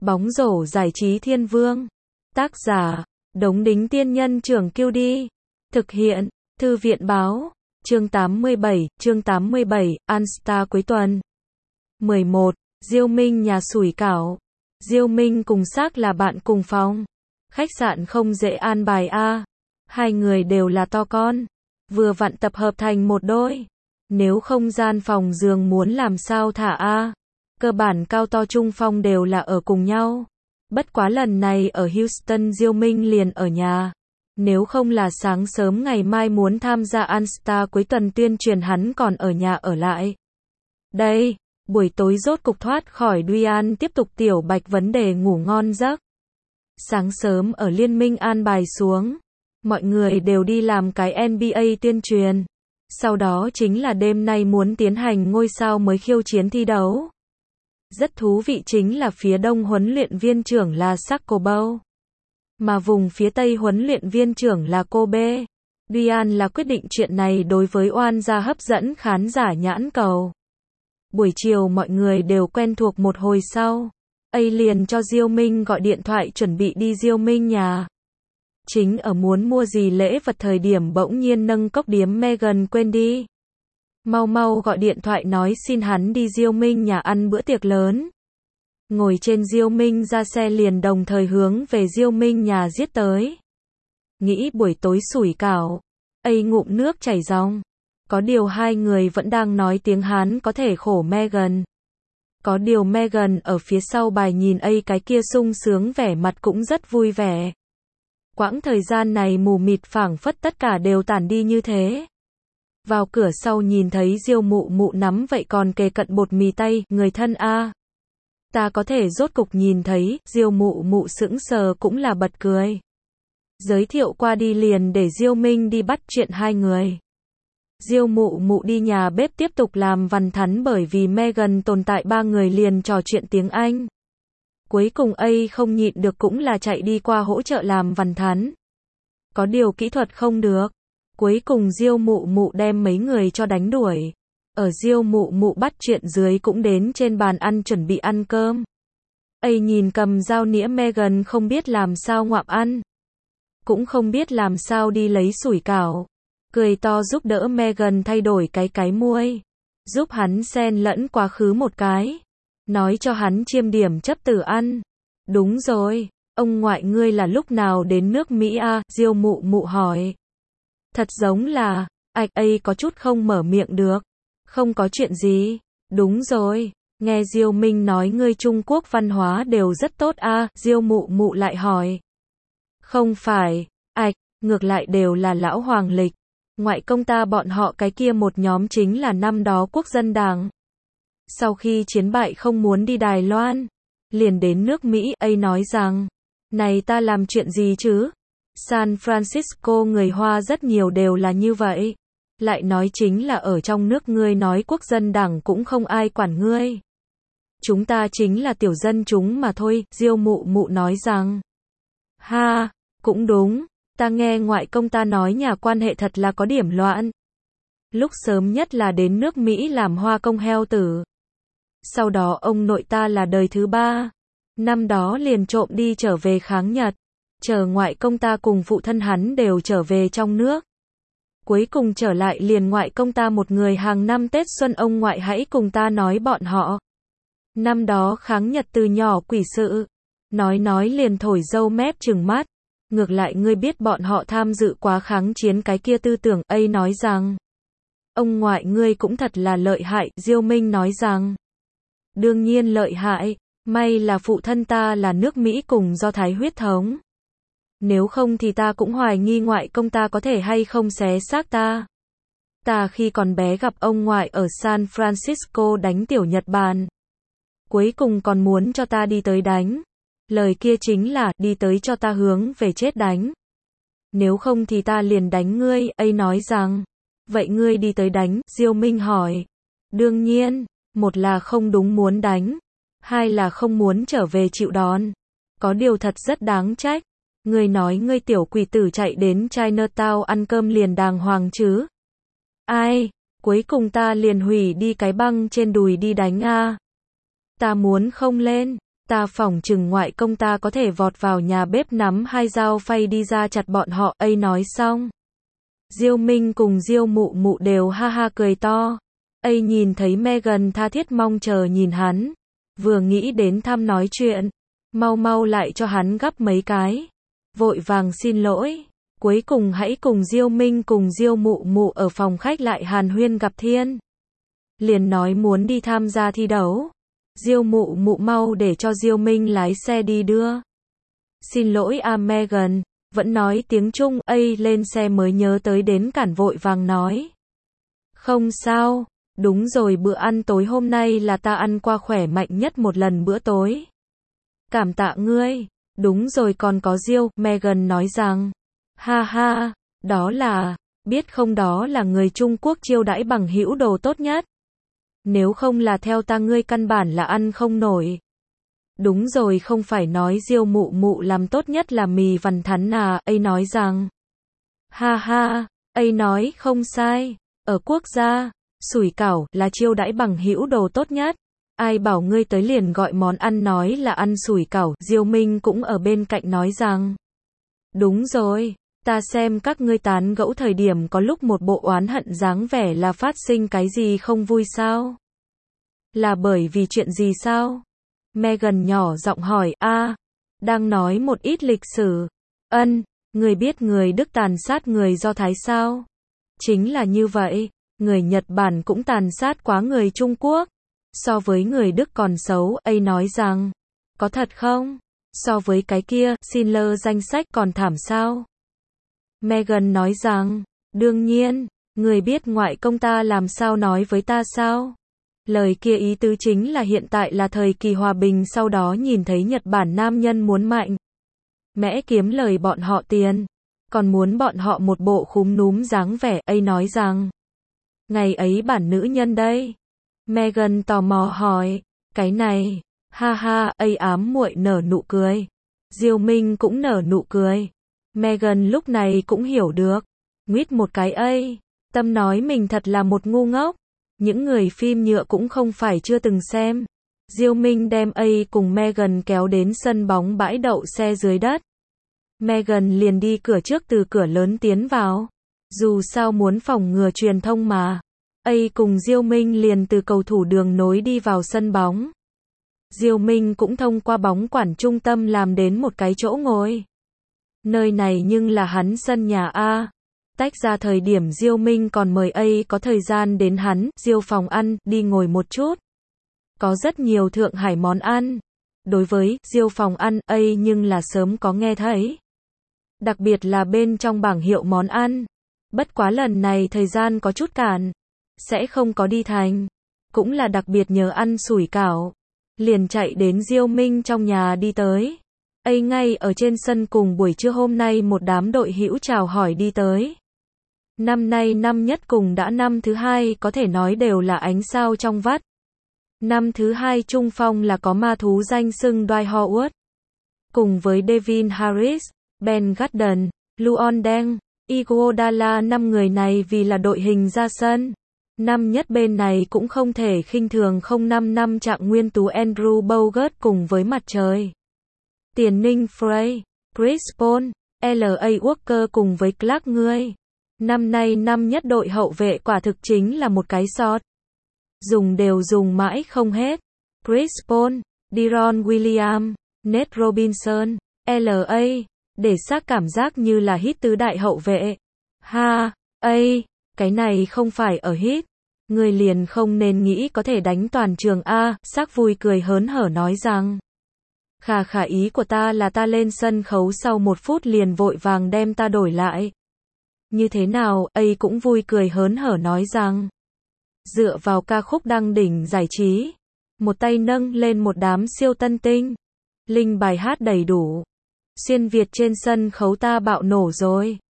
Bóng rổ giải trí thiên vương. Tác giả, Đống Đính Tiên Nhân Trưởng Kiêu Đi. Thực hiện, Thư viện Báo. Chương 87, Anstar cuối tuần. 11. Diêu Minh nhà sủi cảo. Diêu Minh cùng Xác là bạn cùng phòng. Khách sạn không dễ an bài a. Hai người đều là to con. Vừa vặn tập hợp thành một đôi. Nếu không gian phòng giường muốn làm sao thả a. Cơ bản cao to trung phong đều là ở cùng nhau. Bất quá lần này ở Houston Diêu Minh liền ở nhà. Nếu không là sáng sớm ngày mai muốn tham gia Anstar cuối tuần tuyên truyền hắn còn ở nhà ở lại. Đây, buổi tối rốt cục thoát khỏi Duyan tiếp tục tiểu bạch vấn đề ngủ ngon giấc. Sáng sớm ở liên minh an bài xuống. Mọi người đều đi làm cái NBA tuyên truyền. Sau đó chính là đêm nay muốn tiến hành ngôi sao mới khiêu chiến thi đấu. Rất thú vị chính là phía đông huấn luyện viên trưởng là Sakobo. Mà vùng phía tây huấn luyện viên trưởng là Kobe. Duyan là quyết định chuyện này đối với oan gia hấp dẫn khán giả nhãn cầu. Buổi chiều mọi người đều quen thuộc một hồi sau. liền cho Diêu Minh gọi điện thoại chuẩn bị đi Diêu Minh nhà. Chính ở muốn mua gì lễ vật thời điểm bỗng nhiên nâng cốc điếm Megan quên đi. Mau mau gọi điện thoại nói xin hắn đi Diêu Minh nhà ăn bữa tiệc lớn. Ngồi trên Diêu Minh ra xe liền đồng thời hướng về Diêu Minh nhà giết tới. Nghĩ buổi tối sủi cảo. Ngụm nước chảy ròng. Có điều hai người vẫn đang nói tiếng Hán có thể khổ Megan. Có điều Megan ở phía sau bài nhìn cái kia sung sướng vẻ mặt cũng rất vui vẻ. Quãng thời gian này mù mịt phảng phất tất cả đều tản đi như thế. Vào cửa sau nhìn thấy Diêu mụ mụ nắm vậy còn kề cận bột mì tay, người thân a. Ta có thể rốt cục nhìn thấy, Diêu mụ mụ sững sờ cũng là bật cười. Giới thiệu qua đi liền để Diêu Minh đi bắt chuyện hai người. Diêu mụ mụ đi nhà bếp tiếp tục làm vằn thắn bởi vì Megan tồn tại ba người liền trò chuyện tiếng Anh. Cuối cùng không nhịn được cũng là chạy đi qua hỗ trợ làm vằn thắn. Có điều kỹ thuật không được. Cuối cùng Diêu mụ mụ đem mấy người cho đánh đuổi. Ở Diêu mụ mụ bắt chuyện dưới cũng đến trên bàn ăn chuẩn bị ăn cơm. Nhìn cầm dao nĩa Megan không biết làm sao ngoạm ăn. Cũng không biết làm sao đi lấy sủi cảo. Cười to giúp đỡ Megan thay đổi cái muôi. Giúp hắn xen lẫn quá khứ một cái. Nói cho hắn chiêm điểm chấp tử ăn. Đúng rồi, ông ngoại ngươi là lúc nào đến nước Mỹ a? Diêu mụ mụ hỏi. Thật giống là, có chút không mở miệng được. Không có chuyện gì. Đúng rồi, nghe Diêu Minh nói ngươi Trung Quốc văn hóa đều rất tốt a. Diêu mụ mụ lại hỏi. Không phải, ngược lại đều là lão hoàng lịch. Ngoại công ta bọn họ cái kia một nhóm chính là năm đó quốc dân đảng. Sau khi chiến bại không muốn đi Đài Loan, liền đến nước Mỹ. Nói rằng, này ta làm chuyện gì chứ? San Francisco người Hoa rất nhiều đều là như vậy. Lại nói chính là ở trong nước ngươi nói quốc dân đảng cũng không ai quản ngươi. Chúng ta chính là tiểu dân chúng mà thôi. Diêu mụ mụ nói rằng, ha, cũng đúng. Ta nghe ngoại công ta nói nhà quan hệ thật là có điểm loạn. Lúc sớm nhất là đến nước Mỹ làm hoa công heo tử. Sau đó ông nội ta là đời thứ ba. Năm đó liền trộm đi trở về kháng Nhật. Chờ ngoại công ta cùng phụ thân hắn đều trở về trong nước. Cuối cùng trở lại liền ngoại công ta một người hàng năm Tết Xuân ông ngoại hãy cùng ta nói bọn họ. Năm đó kháng Nhật từ nhỏ quỷ sự. Nói liền thổi râu mép trừng mắt. Ngược lại ngươi biết bọn họ tham dự quá kháng chiến cái kia tư tưởng. Nói rằng, ông ngoại ngươi cũng thật là lợi hại. Diêu Minh nói rằng, đương nhiên lợi hại. May là phụ thân ta là nước Mỹ cùng Do Thái huyết thống. Nếu không thì ta cũng hoài nghi ngoại công ta có thể hay không xé xác ta. Ta khi còn bé gặp ông ngoại ở San Francisco đánh tiểu Nhật Bản. Cuối cùng còn muốn cho ta đi tới đánh. Lời kia chính là, đi tới cho ta hướng về chết đánh. Nếu không thì ta liền đánh ngươi. Nói rằng, vậy ngươi đi tới đánh? Diêu Minh hỏi. Đương nhiên, một là không đúng muốn đánh. Hai là không muốn trở về chịu đòn. Có điều thật rất đáng trách. Ngươi nói ngươi tiểu quỷ tử chạy đến Chinatown ăn cơm liền đàng hoàng chứ. Cuối cùng ta liền hủy đi cái băng trên đùi đi đánh a. Ta muốn không lên. Ta phỏng chừng ngoại công ta có thể vọt vào nhà bếp nắm 2 dao phay đi ra chặt bọn họ. Ấy nói xong, Diêu Minh cùng Diêu Mụ Mụ đều ha ha cười to. Ấy nhìn thấy Megan tha thiết mong chờ nhìn hắn, vừa nghĩ đến thăm nói chuyện, mau mau lại cho hắn gắp mấy cái, vội vàng xin lỗi. Cuối cùng hãy cùng Diêu Minh cùng Diêu Mụ Mụ ở phòng khách lại hàn huyên gặp thiên. Liền nói muốn đi tham gia thi đấu. Diêu Mụ Mụ mau để cho Diêu Minh lái xe đi đưa. Xin lỗi Megan, vẫn nói tiếng Trung. Ấy lên xe mới nhớ tới đến cản vội vàng nói. Không sao, đúng rồi, bữa ăn tối hôm nay là ta ăn qua khỏe mạnh nhất một lần bữa tối. Cảm tạ ngươi. Đúng rồi, còn có Diêu. Megan nói rằng, ha ha, đó là, biết không, đó là người Trung Quốc chiêu đãi bằng hữu đồ tốt nhất. Nếu không là theo ta ngươi căn bản là ăn không nổi. Đúng rồi, không phải nói Diêu Mụ Mụ làm tốt nhất là mì vằn thắn à. Ấy nói rằng, ha ha, ấy nói không sai, ở quốc gia, sủi cảo là chiêu đãi bằng hữu đồ tốt nhất. Ai bảo ngươi tới liền gọi món ăn nói là ăn sủi cảo. Diêu Minh cũng ở bên cạnh nói rằng, đúng rồi, ta xem các ngươi tán gẫu thời điểm có lúc một bộ oán hận dáng vẻ, là phát sinh cái gì không vui sao? Là bởi vì chuyện gì sao? Megan nhỏ giọng hỏi. Đang nói một ít lịch sử. Người biết người Đức tàn sát người Do Thái sao? Chính là như vậy, người Nhật Bản cũng tàn sát quá người Trung Quốc. So với người Đức còn xấu. Ấy nói rằng, có thật không? So với cái kia, Schindler danh sách còn thảm sao? Megan nói rằng, đương nhiên, người biết ngoại công ta làm sao nói với ta sao? Lời kia ý tứ chính là hiện tại là thời kỳ hòa bình, sau đó nhìn thấy Nhật Bản nam nhân muốn mạnh mẽ kiếm lời bọn họ tiền, còn muốn bọn họ một bộ khúm núm dáng vẻ. Ấy nói rằng, ngày ấy bản nữ nhân đây. Megan tò mò hỏi, cái này, ha ha. Ấy ám muội nở nụ cười. Diêu Minh cũng nở nụ cười. Megan lúc này cũng hiểu được. Nguyết một cái. Ấy, tâm nói mình thật là một ngu ngốc. Những người phim nhựa cũng không phải chưa từng xem. Diêu Minh đem ấy cùng Megan kéo đến sân bóng bãi đậu xe dưới đất. Megan liền đi cửa trước, từ cửa lớn tiến vào. Dù sao muốn phòng ngừa truyền thông mà. Ấy cùng Diêu Minh liền từ cầu thủ đường nối đi vào sân bóng. Diêu Minh cũng thông qua bóng quản trung tâm làm đến một cái chỗ ngồi. Nơi này nhưng là hắn sân nhà a. Tách ra thời điểm Diêu Minh còn mời ấy có thời gian đến hắn Diêu phòng ăn đi ngồi một chút. Có rất nhiều Thượng Hải món ăn. Đối với Diêu phòng ăn ấy nhưng là sớm có nghe thấy. Đặc biệt là bên trong bảng hiệu món ăn. Bất quá lần này thời gian có chút cản, sẽ không có đi thành. Cũng là đặc biệt nhớ ăn sủi cảo, liền chạy đến Diêu Minh trong nhà đi tới. Ấy ngay ở trên sân cùng buổi trưa hôm nay một đám đội hữu chào hỏi đi tới. Năm nay năm nhất cùng đã năm thứ hai có thể nói đều là ánh sao trong vắt. Năm thứ hai trung phong là có ma thú danh xưng Dwight Howard. Cùng với Devin Harris, Ben Gordon, Luol Deng, Iguodala, 5 người này vì là đội hình ra sân. Năm nhất bên này cũng không thể khinh thường 05 năm trạng nguyên tú Andrew Bogut cùng với mặt trời Tiền Ninh Frey, Chris Paul, L.A. Walker cùng với Clark ngươi. Năm nay năm nhất đội hậu vệ quả thực chính là một cái sọt. Dùng đều dùng mãi không hết. Chris Paul, Deron Williams, Nate Robinson, L.A. để xác cảm giác như là hit tứ đại hậu vệ. Cái này không phải ở hit. Người liền không nên nghĩ có thể đánh toàn trường a. Xác vui cười hớn hở nói rằng, khà ý của ta là ta lên sân khấu sau 1 phút liền vội vàng đem ta đổi lại. Như thế nào? Ấy cũng vui cười hớn hở nói rằng, dựa vào ca khúc đăng đỉnh giải trí, một tay nâng lên một đám siêu tân tinh, linh bài hát đầy đủ, xuyên Việt trên sân khấu ta bạo nổ rồi.